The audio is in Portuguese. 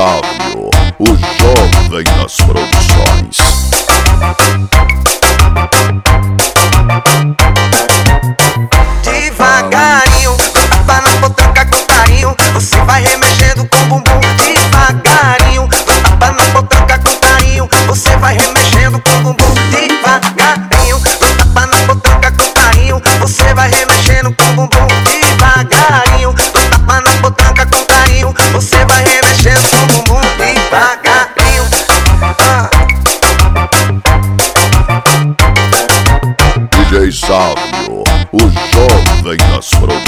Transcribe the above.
Sávio, o jovem das produções. Devagarinho, tapa na potranca com carinho, você vai remexendo com o bumbum. Devagarinho, tapa na potranca com carinho, você vai remexendo com o bumbum. Devagarinho, tapa na potranca com carinho, você vai remexendo com o bumbum. Devagarinho, tapa na potranca com carinho, você vai remexendo com o bumbum. Devagarinho, DJ Sávio, o jovem das produções.